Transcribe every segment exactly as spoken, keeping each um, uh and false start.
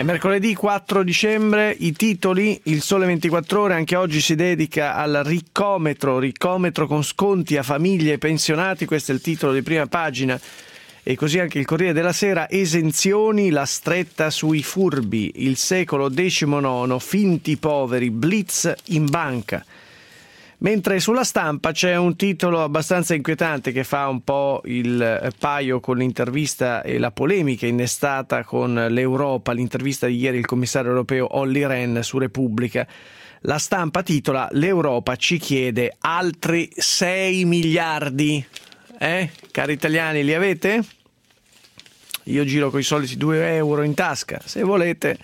È mercoledì quattro dicembre, i titoli, il Sole ventiquattro Ore anche oggi si dedica al riccometro, riccometro con sconti a famiglie e pensionati, questo è il titolo di prima pagina, e così anche il Corriere della Sera, esenzioni, la stretta sui furbi, il secolo diciannove, finti poveri, blitz in banca. Mentre sulla Stampa c'è un titolo abbastanza inquietante che fa un po' il paio con l'intervista e la polemica innestata con l'Europa, l'intervista di ieri il commissario europeo Olli Rehn su Repubblica. La Stampa titola: l'Europa ci chiede altri sei miliardi. Eh? Cari italiani, li avete? Io giro coi soliti due euro in tasca, se volete.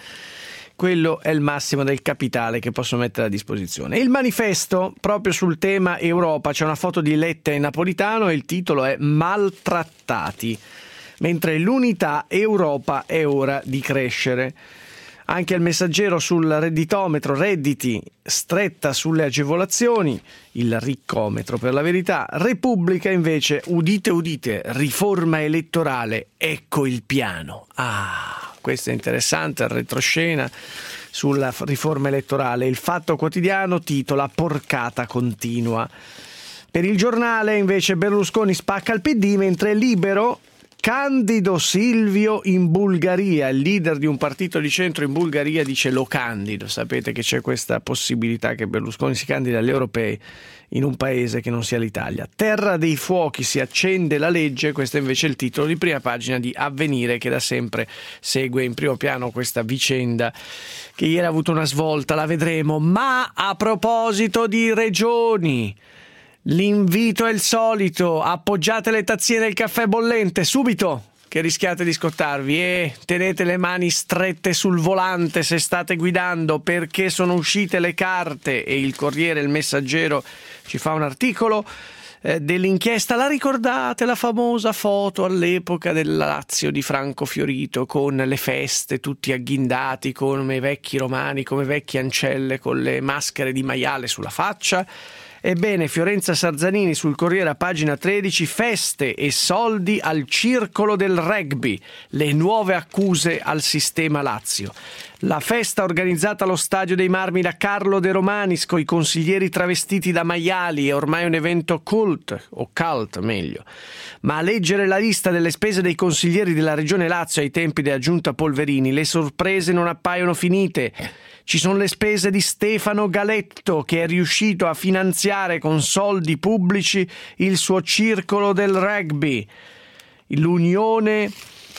Quello è il massimo del capitale che posso mettere a disposizione. Il Manifesto, proprio sul tema Europa, c'è una foto di Letta e Napolitano e il titolo è Maltrattati, mentre l'Unità, Europa è ora di crescere. Anche il Messaggero sul redditometro, redditi, stretta sulle agevolazioni, il riccometro per la verità. Repubblica invece, udite udite, riforma elettorale, ecco il piano. Ah... Questo è interessante, il retroscena sulla riforma elettorale. Il Fatto Quotidiano titola Porcata continua. Per il Giornale invece Berlusconi spacca il P D, mentre Libero, candido Silvio in Bulgaria. Il leader di un partito di centro in Bulgaria dice lo candido. Sapete che c'è questa possibilità che Berlusconi si candidi agli europei in un paese che non sia l'Italia. Terra dei fuochi, si accende la legge, questo è invece il titolo di prima pagina di Avvenire, che da sempre segue in primo piano questa vicenda che ieri ha avuto una svolta, la vedremo. Ma a proposito di regioni, l'invito è il solito: appoggiate le tazzine del caffè bollente subito, che rischiate di scottarvi, e tenete le mani strette sul volante se state guidando, perché sono uscite le carte, e il Corriere, il Messaggero ci fa un articolo eh, dell'inchiesta. La ricordate la famosa foto all'epoca del Lazio di Franco Fiorito con le feste, tutti agghindati come i vecchi romani, come vecchie ancelle, con le maschere di maiale sulla faccia? Ebbene, Fiorenza Sarzanini sul Corriere a pagina tredici, feste e soldi al circolo del rugby, le nuove accuse al sistema Lazio. La festa organizzata allo Stadio dei Marmi da Carlo De Romanis coi consiglieri travestiti da maiali è ormai un evento cult, o cult meglio. Ma a leggere la lista delle spese dei consiglieri della Regione Lazio ai tempi della giunta Polverini, le sorprese non appaiono finite. Ci sono le spese di Stefano Galetto, che è riuscito a finanziare con soldi pubblici il suo circolo del rugby. L'Unione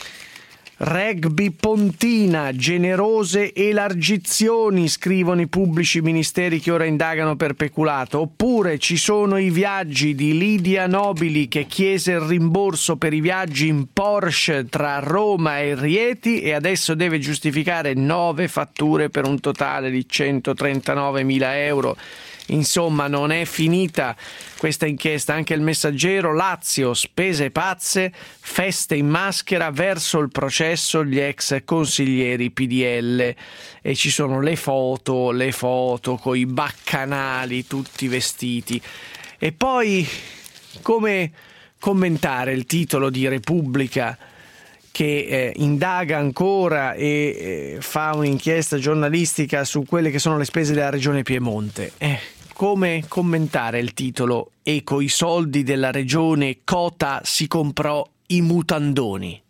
Rugby Pontina, generose elargizioni, scrivono i pubblici ministeri che ora indagano per peculato. Oppure ci sono i viaggi di Lidia Nobili, che chiese il rimborso per i viaggi in Porsche tra Roma e Rieti e adesso deve giustificare nove fatture per un totale di centotrentanovemila euro. Insomma, non è finita questa inchiesta. Anche il Messaggero, Lazio, spese pazze, feste in maschera, verso il processo gli ex consiglieri P D L, e ci sono le foto, le foto coi baccanali tutti vestiti. E poi come commentare il titolo di Repubblica che eh, indaga ancora e eh, fa un'inchiesta giornalistica su quelle che sono le spese della regione Piemonte? Eh, come commentare il titolo: e coi soldi della regione Cota si comprò i mutandoni?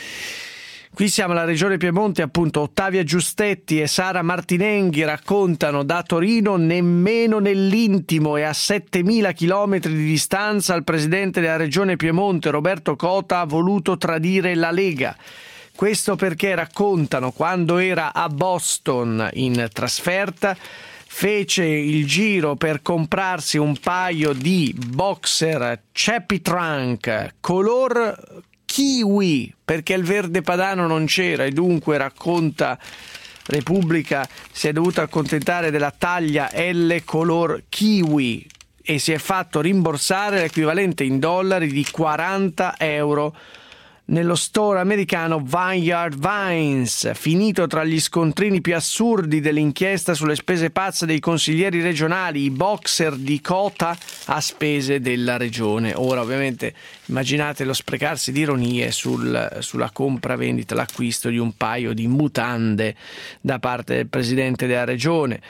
Qui siamo alla regione Piemonte, appunto. Ottavia Giustetti e Sara Martinenghi raccontano da Torino, nemmeno nell'intimo e a settemila chilometri di distanza, il presidente della regione Piemonte Roberto Cota ha voluto tradire la Lega. Questo perché, raccontano, quando era a Boston in trasferta fece il giro per comprarsi un paio di boxer Chappy Trunk color kiwi, perché il verde padano non c'era, e dunque, racconta Repubblica, si è dovuto accontentare della taglia L color kiwi e si è fatto rimborsare l'equivalente in dollari di quaranta euro nello store americano Vineyard Vines, finito tra gli scontrini più assurdi dell'inchiesta sulle spese pazze dei consiglieri regionali, i boxer di Cota a spese della regione. Ora ovviamente immaginate lo sprecarsi di ironie sul, sulla compravendita, l'acquisto di un paio di mutande da parte del presidente della regione.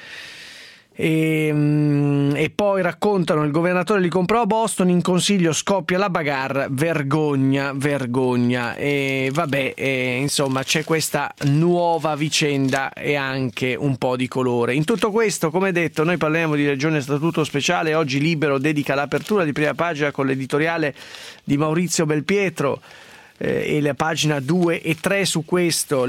E, e poi raccontano: il governatore li comprò a Boston, in consiglio scoppia la bagarre, vergogna, vergogna. E vabbè, e, insomma c'è questa nuova vicenda e anche un po' di colore. In tutto questo, come detto, noi parliamo di Regione a Statuto Speciale. Oggi Libero dedica l'apertura di prima pagina con l'editoriale di Maurizio Belpietro, e la pagina due e tre su questo.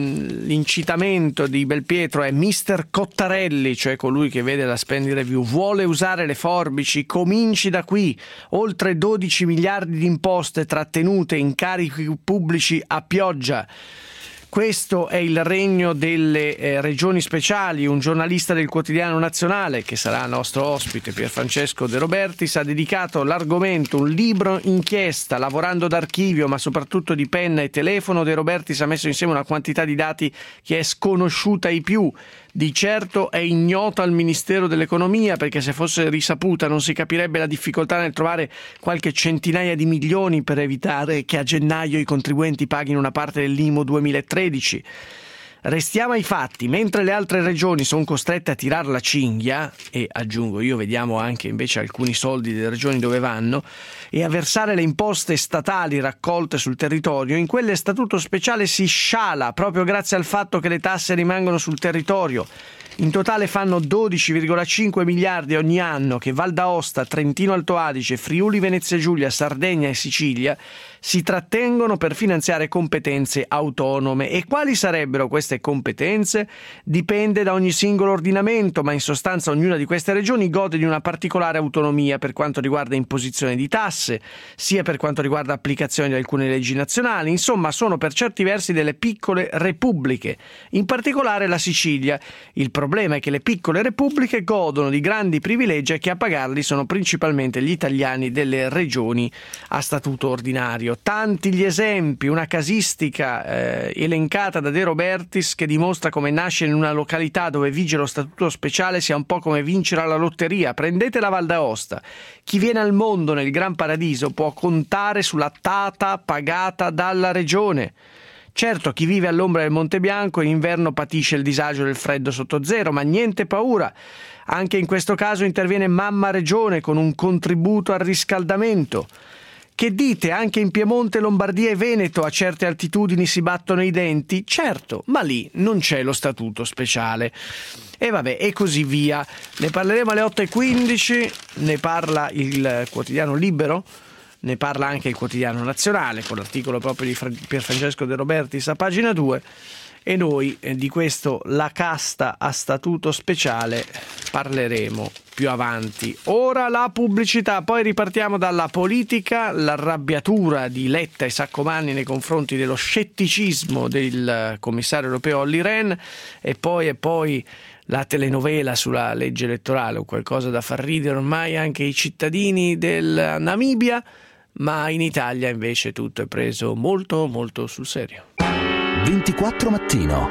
L'incitamento di Belpietro è: mister Cottarelli, cioè colui che vede la spending review, vuole usare le forbici, cominci da qui. Oltre dodici miliardi di imposte trattenute, incarichi pubblici a pioggia. Questo è il regno delle eh, regioni speciali. Un giornalista del Quotidiano Nazionale, che sarà nostro ospite, Pierfrancesco De Robertis, ha dedicato l'argomento un libro inchiesta, lavorando d'archivio ma soprattutto di penna e telefono. De Robertis ha messo insieme una quantità di dati che è sconosciuta ai più. Di certo è ignota al Ministero dell'Economia, perché se fosse risaputa non si capirebbe la difficoltà nel trovare qualche centinaia di milioni per evitare che a gennaio i contribuenti paghino una parte dell'I M U duemilatredici. Restiamo ai fatti: mentre le altre regioni sono costrette a tirar la cinghia, e aggiungo io, vediamo anche invece alcuni soldi delle regioni dove vanno, e a versare le imposte statali raccolte sul territorio, in quelle a statuto speciale si sciala proprio grazie al fatto che le tasse rimangono sul territorio. In totale fanno dodici virgola cinque miliardi ogni anno che Val d'Aosta, Trentino Alto Adige, Friuli Venezia Giulia, Sardegna e Sicilia si trattengono per finanziare competenze autonome. E quali sarebbero queste competenze? Dipende da ogni singolo ordinamento, ma in sostanza ognuna di queste regioni gode di una particolare autonomia per quanto riguarda imposizione di tasse, sia per quanto riguarda applicazione di alcune leggi nazionali. Insomma, sono per certi versi delle piccole repubbliche, in particolare la Sicilia. Il problema è che le piccole repubbliche godono di grandi privilegi e che a pagarli sono principalmente gli italiani delle regioni a statuto ordinario. Tanti gli esempi, una casistica eh, elencata da De Robertis che dimostra come nascere in una località dove vige lo statuto speciale sia un po' come vincere alla lotteria. Prendete la Val d'Aosta: chi viene al mondo nel Gran Paradiso può contare sulla tata pagata dalla regione. Certo, chi vive all'ombra del Monte Bianco in inverno patisce il disagio del freddo sotto zero, ma niente paura. Anche in questo caso interviene Mamma Regione con un contributo al riscaldamento. Che dite, anche in Piemonte, Lombardia e Veneto a certe altitudini si battono i denti? Certo, ma lì non c'è lo statuto speciale. E vabbè, e così via. Ne parleremo alle otto e quindici, ne parla il quotidiano Libero, ne parla anche il Quotidiano Nazionale con l'articolo proprio di Pierfrancesco De Robertis a pagina due, e noi eh, di questo La casta a statuto speciale parleremo più avanti. Ora la pubblicità, poi ripartiamo dalla politica, l'arrabbiatura di Letta e Saccomanni nei confronti dello scetticismo del commissario europeo Olli Rehn, e poi e poi la telenovela sulla legge elettorale, o qualcosa da far ridere ormai anche i cittadini del Namibia, ma in Italia invece tutto è preso molto molto sul serio. ventiquattro Mattino.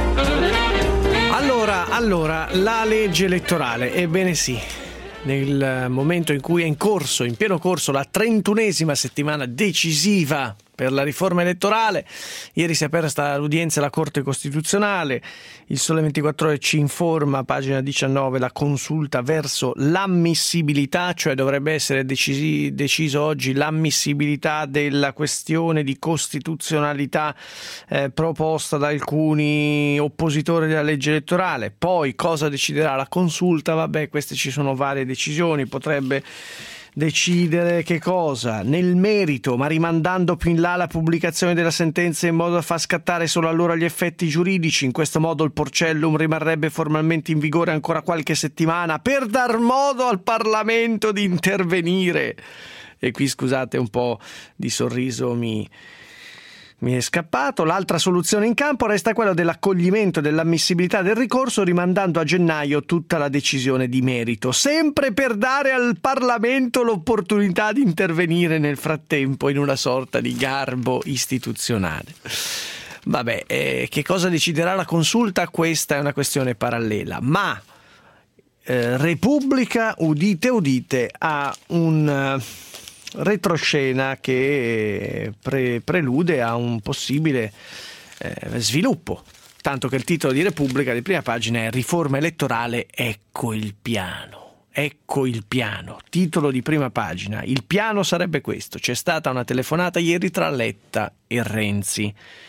Allora, allora, la legge elettorale, ebbene sì, nel momento in cui è in corso, in pieno corso, la trentunesima settimana decisiva per la riforma elettorale. Ieri si è aperta l'udienza alla Corte Costituzionale. Il Sole ventiquattro Ore ci informa, pagina diciannove, la consulta verso l'ammissibilità, cioè dovrebbe essere decisi, deciso oggi l'ammissibilità della questione di costituzionalità eh, proposta da alcuni oppositori della legge elettorale. Poi cosa deciderà la consulta? Vabbè, queste ci sono varie decisioni, potrebbe decidere che cosa? Nel merito, ma rimandando più in là la pubblicazione della sentenza in modo da far scattare solo allora gli effetti giuridici. In questo modo il Porcellum rimarrebbe formalmente in vigore ancora qualche settimana per dar modo al Parlamento di intervenire. E qui scusate, un po' di sorriso mi... mi è scappato. L'altra soluzione in campo resta quella dell'accoglimento dell'ammissibilità del ricorso, rimandando a gennaio tutta la decisione di merito, sempre per dare al Parlamento l'opportunità di intervenire nel frattempo in una sorta di garbo istituzionale. Vabbè, eh, che cosa deciderà la consulta? Questa è una questione parallela, ma eh, Repubblica, udite udite, ha un retroscena che pre- prelude a un possibile eh, sviluppo, tanto che il titolo di Repubblica di prima pagina è Riforma elettorale, ecco il piano. Ecco il piano, titolo di prima pagina. Il piano sarebbe questo: c'è stata una telefonata ieri tra Letta e Renzi.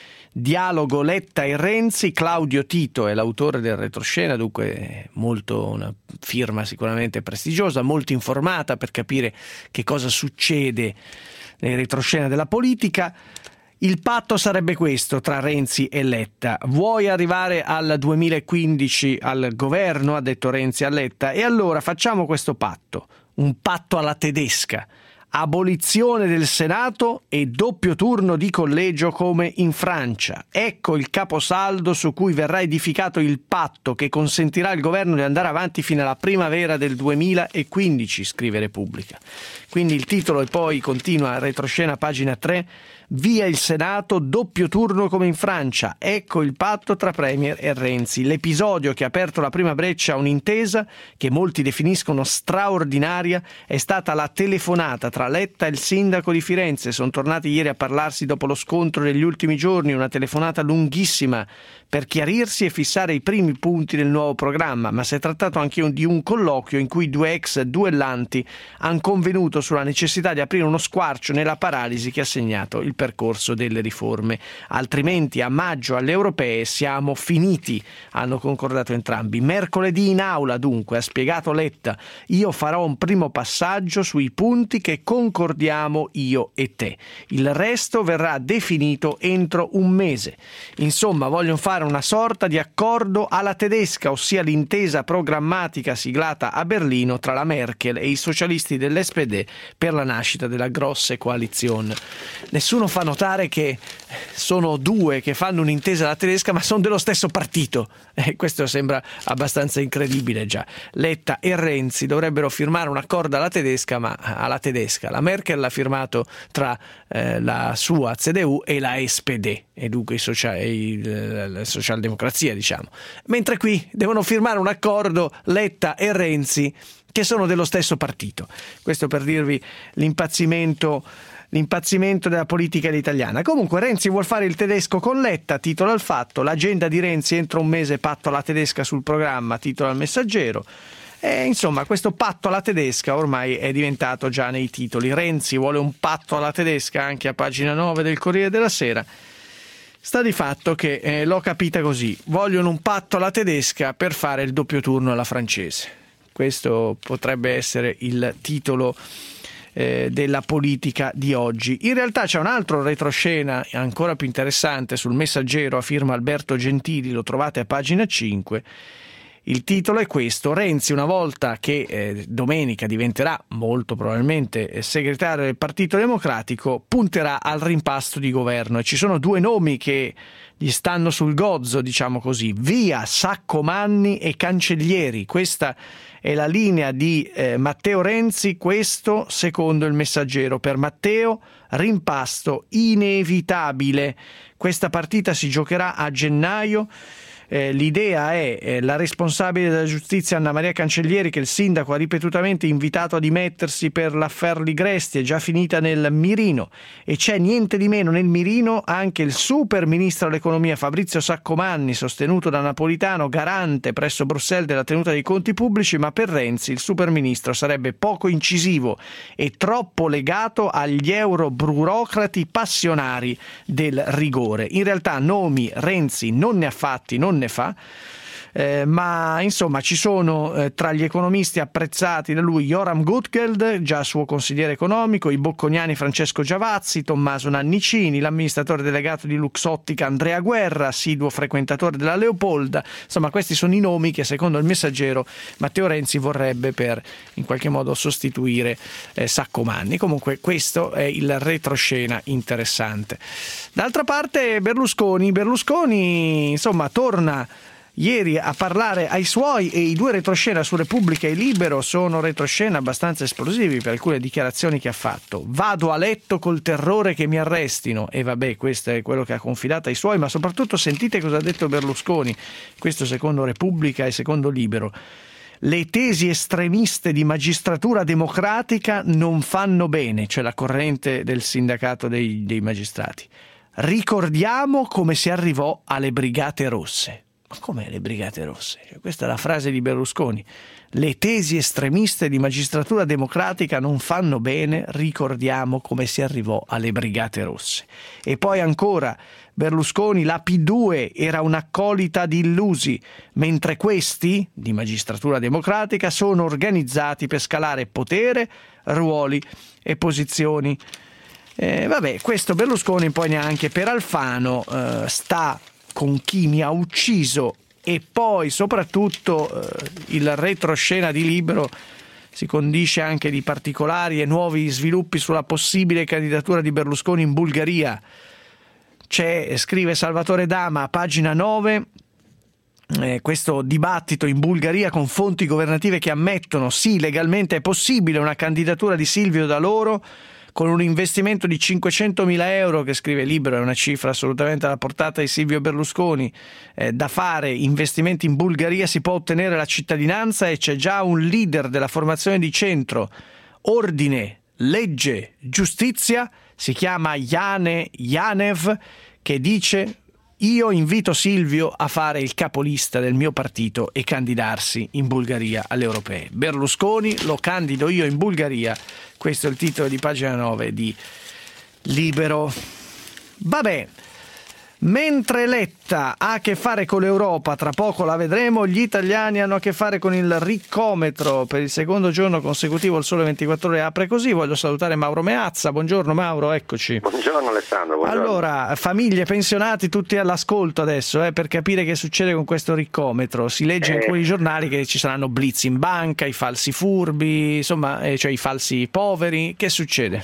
Dialogo Letta e Renzi. Claudio Tito è l'autore del retroscena, dunque molto, una firma sicuramente prestigiosa, molto informata per capire che cosa succede nel retroscena della politica. Il patto sarebbe questo tra Renzi e Letta: vuoi arrivare al duemilaquindici al governo, ha detto Renzi a Letta, e allora facciamo questo patto, un patto alla tedesca. Abolizione del Senato e doppio turno di collegio come in Francia. Ecco il caposaldo su cui verrà edificato il patto che consentirà al governo di andare avanti fino alla primavera del duemilaquindici, scrive Repubblica. Quindi il titolo, e poi continua retroscena, pagina tre, via il Senato, doppio turno come in Francia, ecco il patto tra Premier e Renzi. L'episodio che ha aperto la prima breccia a un'intesa che molti definiscono straordinaria è stata la telefonata tra Letta e il sindaco di Firenze. Sono tornati ieri a parlarsi dopo lo scontro degli ultimi giorni, una telefonata lunghissima per chiarirsi e fissare i primi punti del nuovo programma, ma si è trattato anche di un colloquio in cui due ex duellanti hanno convenuto sulla necessità di aprire uno squarcio nella paralisi che ha segnato il percorso delle riforme. Altrimenti a maggio alle europee siamo finiti, hanno concordato entrambi. Mercoledì in aula, dunque, ha spiegato Letta, io farò un primo passaggio sui punti che concordiamo io e te. Il resto verrà definito entro un mese. Insomma, vogliono fare una sorta di accordo alla tedesca, ossia l'intesa programmatica siglata a Berlino tra la Merkel e i socialisti dell'S P D per la nascita della grosse coalizione. Nessuno fa notare che sono due che fanno un'intesa alla tedesca, ma sono dello stesso partito. E questo sembra abbastanza incredibile già. Letta e Renzi dovrebbero firmare un accordo alla tedesca, ma alla tedesca. La Merkel l'ha firmato tra eh, la sua C D U e la S P D, e dunque i social, i, la socialdemocrazia, diciamo. Mentre qui devono firmare un accordo Letta e Renzi, che sono dello stesso partito. Questo per dirvi l'impazzimento l'impazzimento della politica italiana. Comunque Renzi vuol fare il tedesco con Letta, titola il Fatto. L'agenda di Renzi entro un mese, patto alla tedesca sul programma, titola il Messaggero. E insomma, questo patto alla tedesca ormai è diventato già nei titoli. Renzi vuole un patto alla tedesca anche a pagina nove del Corriere della Sera. Sta di fatto che eh, l'ho capita così: vogliono un patto alla tedesca per fare il doppio turno alla francese. Questo potrebbe essere il titolo eh, della politica di oggi. In realtà c'è un altro retroscena ancora più interessante sul Messaggero a firma Alberto Gentili, lo trovate a pagina cinque. Il titolo è questo: Renzi, una volta che eh, domenica diventerà molto probabilmente eh, segretario del Partito Democratico, punterà al rimpasto di governo, e ci sono due nomi che gli stanno sul gozzo, diciamo così: via Saccomanni e Cancellieri. Questa è la linea di eh, Matteo Renzi, questo secondo il Messaggero. Per Matteo rimpasto inevitabile. Questa partita si giocherà a gennaio. Eh, l'idea è eh, la responsabile della giustizia Anna Maria Cancellieri, che il sindaco ha ripetutamente invitato a dimettersi per l'affaire Ligresti, è già finita nel mirino, e c'è niente di meno nel mirino anche il super ministro dell'economia Fabrizio Saccomanni, sostenuto da Napolitano, garante presso Bruxelles della tenuta dei conti pubblici, ma per Renzi il super ministro sarebbe poco incisivo e troppo legato agli euroburocrati passionari del rigore. In realtà nomi Renzi non ne ha fatti, non ne fa. eh, ma insomma ci sono eh, tra gli economisti apprezzati da lui Joram Gutgeld, già suo consigliere economico, i bocconiani Francesco Giavazzi, Tommaso Nannicini, l'amministratore delegato di Luxottica Andrea Guerra, assiduo frequentatore della Leopolda. Insomma, questi sono i nomi che secondo il Messaggero Matteo Renzi vorrebbe per in qualche modo sostituire eh, Saccomanni. Comunque questo è il retroscena interessante. D'altra parte Berlusconi, Berlusconi insomma torna ieri a parlare ai suoi, e i due retroscena su Repubblica e Libero sono retroscena abbastanza esplosivi per alcune dichiarazioni che ha fatto. Vado a letto col terrore che mi arrestino, e vabbè, questo è quello che ha confidato ai suoi, ma soprattutto sentite cosa ha detto Berlusconi, questo secondo Repubblica e secondo Libero. Le tesi estremiste di magistratura democratica non fanno bene, cioè la corrente del sindacato dei, dei magistrati. Ricordiamo come si arrivò alle Brigate Rosse. Ma com'è le Brigate Rosse? Cioè, questa è la frase di Berlusconi. Le tesi estremiste di magistratura democratica non fanno bene, ricordiamo come si arrivò alle Brigate Rosse. E poi ancora Berlusconi, la P due era un'accolita di illusi, mentre questi, di magistratura democratica, sono organizzati per scalare potere, ruoli e posizioni. Eh, vabbè, questo Berlusconi poi neanche per Alfano eh, sta con chi mi ha ucciso, e poi soprattutto eh, il retroscena di Libero si condisce anche di particolari e nuovi sviluppi sulla possibile candidatura di Berlusconi in Bulgaria. C'è, scrive Salvatore Dama a pagina nove, eh, questo dibattito in Bulgaria con fonti governative che ammettono sì, legalmente è possibile una candidatura di Silvio da loro, con un investimento di cinquecentomila euro, che scrive Libero è una cifra assolutamente alla portata di Silvio Berlusconi, eh, da fare investimenti in Bulgaria si può ottenere la cittadinanza, e c'è già un leader della formazione di centro, ordine, legge, giustizia, si chiama Jane Janev, che dice: io invito Silvio a fare il capolista del mio partito e candidarsi in Bulgaria alle europee. Berlusconi, lo candido io in Bulgaria. Questo è il titolo di pagina nove di Libero. Vabbè, mentre Letta ha a che fare con l'Europa, tra poco la vedremo, gli italiani hanno a che fare con il riccometro. Per il secondo giorno consecutivo il Sole ventiquattro Ore apre così. Voglio salutare Mauro Meazza. Buongiorno Mauro, eccoci. Buongiorno Alessandro. Buongiorno. Allora, famiglie, pensionati, tutti all'ascolto adesso eh, per capire che succede con questo riccometro. Si legge eh. in alcuni giornali che ci saranno blitz in banca, i falsi furbi, insomma, eh, cioè i falsi poveri. Che succede?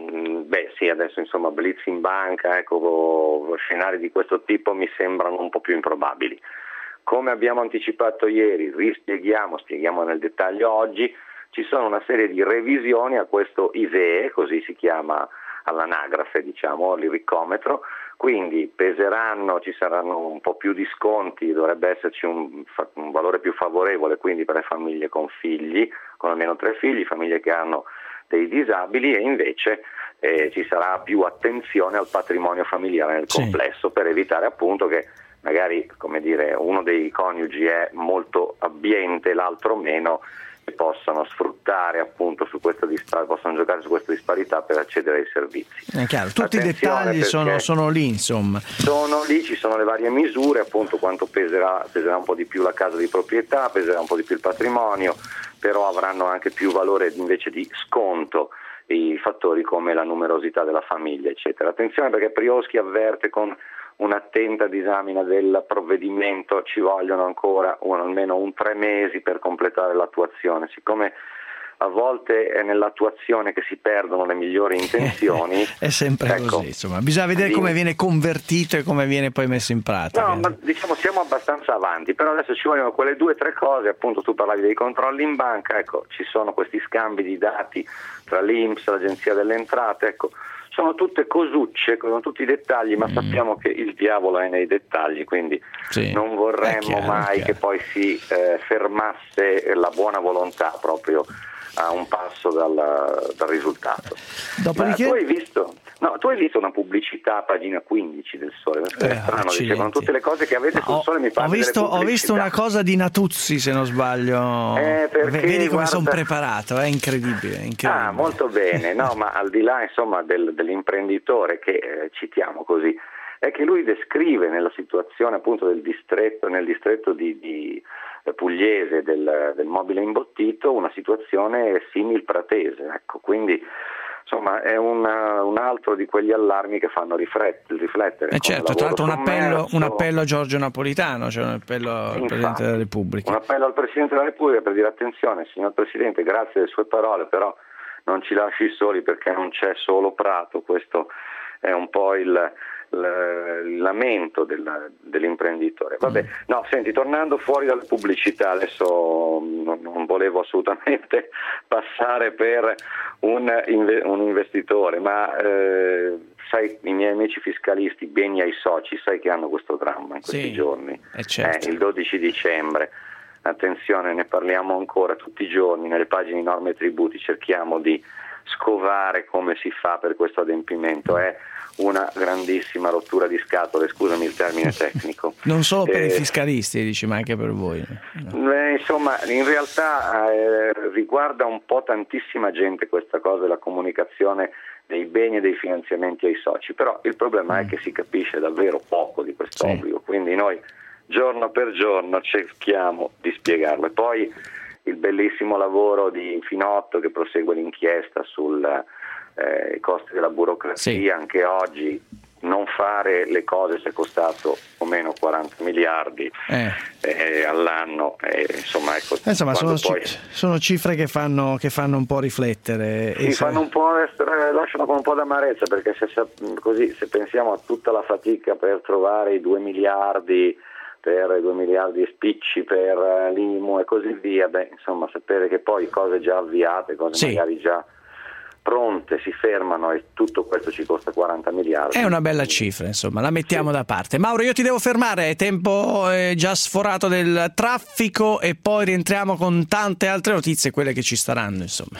Sì, adesso insomma blitz in banca, ecco, scenari di questo tipo mi sembrano un po' più improbabili. Come abbiamo anticipato ieri, rispieghiamo, spieghiamo nel dettaglio oggi, ci sono una serie di revisioni a questo I S E E, così si chiama all'anagrafe, diciamo, il riccometro, quindi peseranno, ci saranno un po' più di sconti, dovrebbe esserci un, un valore più favorevole, quindi per le famiglie con figli, con almeno tre figli, famiglie che hanno dei disabili, e invece eh, ci sarà più attenzione al patrimonio familiare nel sì. complesso, per evitare appunto che magari, come dire, uno dei coniugi è molto abbiente, l'altro meno, e possano sfruttare appunto su questa disparità, possono giocare su questa disparità per accedere ai servizi. È chiaro, tutti Attenzione i dettagli sono, sono lì, insomma. Sono lì, ci sono le varie misure, appunto quanto peserà, peserà un po' di più la casa di proprietà, peserà un po' di più il patrimonio, però avranno anche più valore invece di sconto i fattori come la numerosità della famiglia, eccetera. Attenzione, perché Prioschi avverte con un'attenta disamina del provvedimento, ci vogliono ancora un, almeno un tre mesi per completare l'attuazione, siccome a volte è nell'attuazione che si perdono le migliori intenzioni. È sempre ecco, così, insomma, bisogna vedere come viene convertito e come viene poi messo in pratica. No, ma diciamo siamo abbastanza avanti, però adesso ci vogliono quelle due o tre cose, appunto tu parlavi dei controlli in banca, ecco, ci sono questi scambi di dati tra l'I N P S, l'Agenzia delle Entrate, ecco, sono tutte cosucce, sono tutti dettagli, ma mm. sappiamo che il diavolo è nei dettagli, quindi sì. non vorremmo chiaro, mai che poi si eh, fermasse la buona volontà proprio a un passo dal, dal risultato. Dopodiché... Ma tu hai visto, no, tu hai visto una pubblicità a pagina quindici del Sole, è eh, strano, dicevano tutte le cose che avete sul Sole, mi pare. Ho visto, ho visto una cosa di Natuzzi, se non sbaglio. Eh, perché, Vedi come guarda... sono preparato, è incredibile, è incredibile. Ah, molto bene, no, ma al di là insomma del, dell'imprenditore che eh, citiamo così, è che lui descrive nella situazione appunto del distretto, nel distretto di, di pugliese del, del mobile imbottito, una situazione simil pratese, ecco, quindi insomma è una, un altro di quegli allarmi che fanno riflettere. riflettere eh certo, tra l'altro un appello, un appello a Giorgio Napolitano, cioè un appello al Infatti, Presidente della Repubblica. Un appello al Presidente della Repubblica per dire attenzione signor Presidente, grazie delle sue parole, però non ci lasci soli perché non c'è solo Prato, questo è un po' il, il, il lamento del, dell'imprenditore. Vabbè, mm. no, senti, tornando fuori dalle pubblicità, adesso non, non volevo assolutamente passare per un, un investitore, ma eh, sai, i miei amici fiscalisti, beni ai soci, sai che hanno questo dramma in questi sì, giorni, certo. eh, il dodici dicembre. Attenzione, ne parliamo ancora tutti i giorni, nelle pagine di norme e tributi cerchiamo di scovare come si fa per questo adempimento, è una grandissima rottura di scatole, scusami il termine tecnico. Non solo per eh, i fiscalisti, dici, ma anche per voi. No. Eh, insomma, in realtà eh, riguarda un po' tantissima gente questa cosa della comunicazione dei beni e dei finanziamenti ai soci, però il problema mm. è che si capisce davvero poco di questo obbligo, sì. Quindi noi giorno per giorno cerchiamo di spiegarlo. E poi il bellissimo lavoro di Finotto che prosegue l'inchiesta sui eh, costi della burocrazia, sì. Anche oggi non fare le cose ci è costato o meno quaranta miliardi eh. Eh, all'anno, eh, insomma, ecco, insomma sono, poi... ci, sono cifre che fanno, che fanno un po' riflettere. Sì, e fanno un po' essere, lasciano con un po' d'amarezza, perché se, se, così, se pensiamo a tutta la fatica per trovare i due miliardi per due miliardi e spicci per l'I M U e così via, beh, insomma, sapere che poi cose già avviate, cose sì. magari già pronte si fermano e tutto questo ci costa quaranta miliardi. È una bella cifra, insomma, la mettiamo sì. da parte. Mauro, io ti devo fermare, è tempo eh, già sforato del traffico e poi rientriamo con tante altre notizie, quelle che ci staranno, insomma.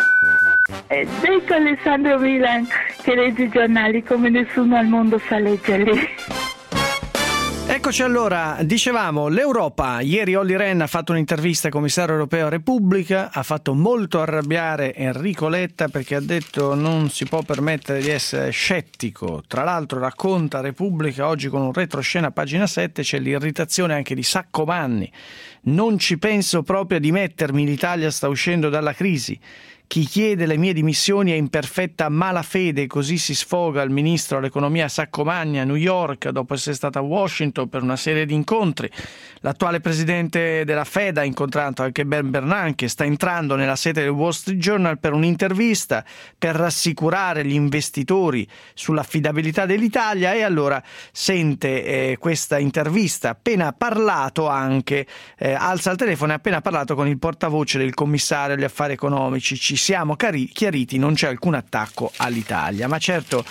Ed ecco Alessandro Milan che legge i giornali come nessuno al mondo sa leggerli. Eccoci allora, dicevamo, l'Europa, ieri Olli Rehn ha fatto un'intervista al commissario europeo a Repubblica, ha fatto molto arrabbiare Enrico Letta perché ha detto non si può permettere di essere scettico, tra l'altro racconta Repubblica oggi con un retroscena a pagina sette, c'è l'irritazione anche di Saccomanni, non ci penso proprio a dimettermi, l'Italia sta uscendo dalla crisi. Chi chiede le mie dimissioni è in perfetta malafede, così si sfoga il ministro all'economia Saccomanni a New York dopo essere stato a Washington per una serie di incontri. L'attuale presidente della Fed ha incontrato anche Ben Bernanke, sta entrando nella sede del Wall Street Journal per un'intervista per rassicurare gli investitori sull'affidabilità dell'Italia e allora sente eh, questa intervista, appena parlato anche, eh, alza il telefono e appena parlato con il portavoce del commissario agli affari economici, ci siamo chiariti, non c'è alcun attacco all'Italia, ma certo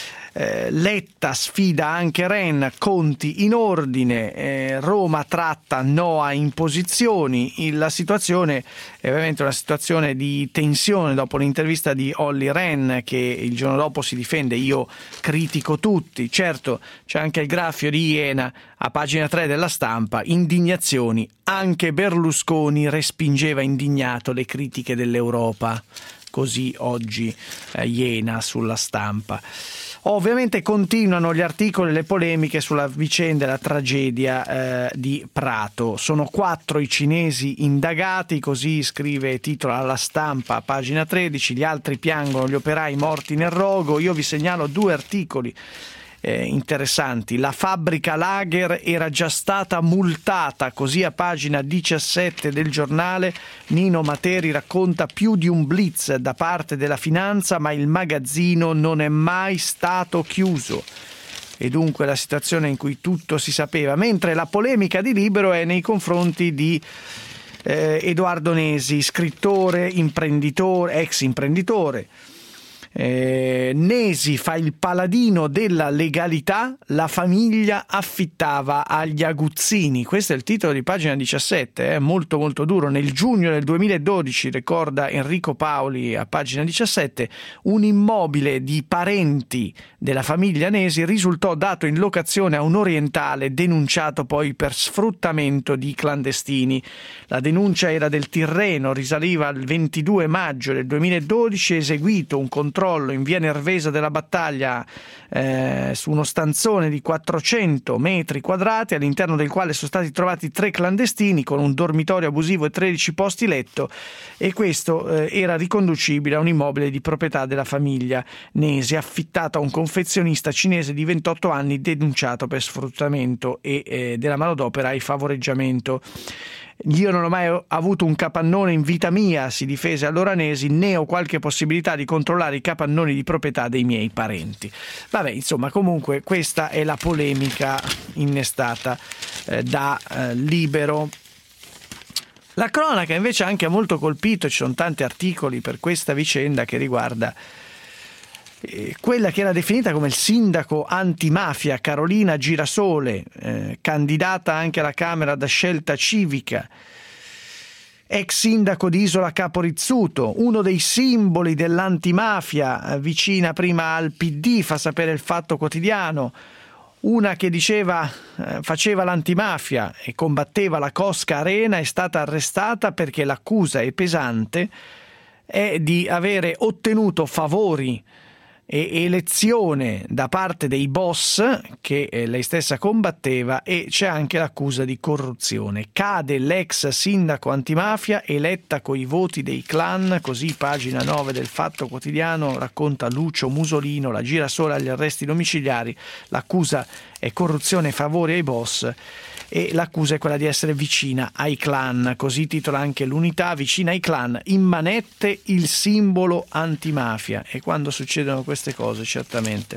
eh, Letta sfida anche Rehn, conti in ordine, eh, Roma tratta no a imposizioni, la situazione è ovviamente una situazione di tensione dopo l'intervista di Olli Rehn che il giorno dopo si difende, io critico tutti, certo c'è anche il graffio di Iena a pagina tre della Stampa, indignazioni, anche Berlusconi respingeva indignato le critiche dell'Europa, così oggi eh, Iena sulla Stampa. Ovviamente continuano gli articoli e le polemiche sulla vicenda e la tragedia eh, di Prato. Sono quattro i cinesi indagati, così scrive titola alla Stampa, pagina tredici, gli altri piangono gli operai morti nel rogo. Io vi segnalo due articoli Eh, interessanti. La fabbrica Lager era già stata multata, così a pagina diciassette del giornale Nino Materi racconta più di un blitz da parte della finanza, ma il magazzino non è mai stato chiuso. E dunque la situazione in cui tutto si sapeva, mentre la polemica di Libero è nei confronti di eh, Edoardo Nesi, scrittore, imprenditore, ex imprenditore. Eh, Nesi fa il paladino della legalità, la famiglia affittava agli aguzzini. Questo è il titolo di pagina diciassette, è eh, molto molto duro. Nel giugno del duemiladodici, ricorda Enrico Paoli a pagina diciassette, un immobile di parenti della famiglia Nesi risultò dato in locazione a un orientale, denunciato poi per sfruttamento di clandestini. La denuncia era del Tirreno, risaliva al ventidue maggio del duemiladodici, eseguito un controllo controllo in via Nervesa della Battaglia, eh, su uno stanzone di quattrocento metri quadrati, all'interno del quale sono stati trovati tre clandestini con un dormitorio abusivo e tredici posti letto, e questo eh, era riconducibile a un immobile di proprietà della famiglia Nesi, affittato a un confezionista cinese di ventotto anni denunciato per sfruttamento e eh, della manodopera e favoreggiamento. Io non ho mai avuto un capannone in vita mia, si difese allora Nesi, né ho qualche possibilità di controllare i capannoni di proprietà dei miei parenti. Vabbè, insomma, comunque questa è la polemica innestata eh, da eh, Libero. La cronaca invece ha anche molto colpito, ci sono tanti articoli per questa vicenda che riguarda eh, quella che era definita come il sindaco antimafia Carolina Girasole, eh, candidata anche alla Camera da Scelta Civica, ex sindaco di Isola Capo Rizzuto, uno dei simboli dell'antimafia, eh, vicina prima al P D, fa sapere il Fatto Quotidiano. Una che diceva eh, faceva l'antimafia e combatteva la Cosca Arena, è stata arrestata perché l'accusa è pesante, è di avere ottenuto favori e elezione da parte dei boss che eh, lei stessa combatteva, e c'è anche l'accusa di corruzione. Cade l'ex sindaco antimafia eletta coi voti dei clan, così pagina nove del Fatto Quotidiano racconta Lucio Musolino, la Girasole agli arresti domiciliari, l'accusa è corruzione e favori ai boss e l'accusa è quella di essere vicina ai clan, così titola anche l'Unità, vicina ai clan, in manette il simbolo antimafia. E quando succedono queste cose certamente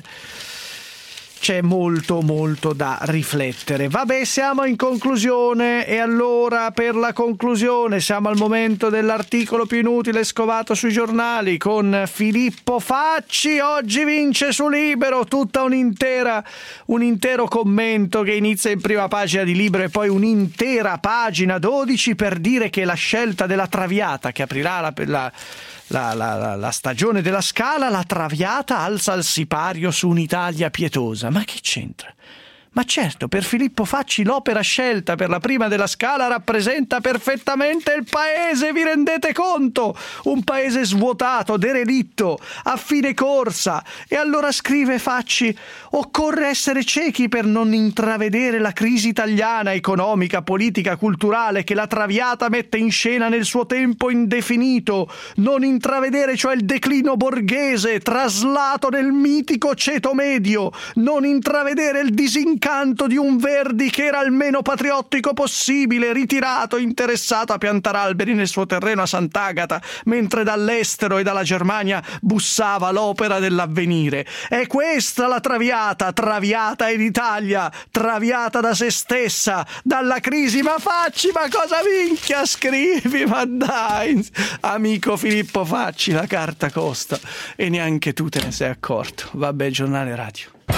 c'è molto molto da riflettere. Vabbè, siamo in conclusione, e allora per la conclusione siamo al momento dell'articolo più inutile scovato sui giornali con Filippo Facci. Oggi vince su Libero tutta un'intera un intero commento che inizia in prima pagina di Libero e poi un'intera pagina dodici per dire che la scelta della Traviata, che aprirà la, la La, la, la stagione della Scala, la Traviata alza il sipario su un'Italia pietosa. Ma che c'entra? Ma certo, per Filippo Facci l'opera scelta per la prima della Scala rappresenta perfettamente il paese, vi rendete conto? Un paese svuotato, derelitto, a fine corsa. E allora scrive Facci: occorre essere ciechi per non intravedere la crisi italiana, economica, politica, culturale, che la Traviata mette in scena nel suo tempo indefinito, non intravedere cioè il declino borghese traslato nel mitico ceto medio, non intravedere il disincanto di un Verdi che era il meno patriottico possibile, ritirato, interessato a piantare alberi nel suo terreno a Sant'Agata, mentre dall'estero e dalla Germania bussava l'opera dell'Avvenire. È questa la Traviata, traviata in Italia, traviata da se stessa, dalla crisi. Ma Facci, ma cosa minchia scrivi? Ma dai, amico Filippo Facci, la carta costa e neanche tu te ne sei accorto. Vabbè, giornale radio.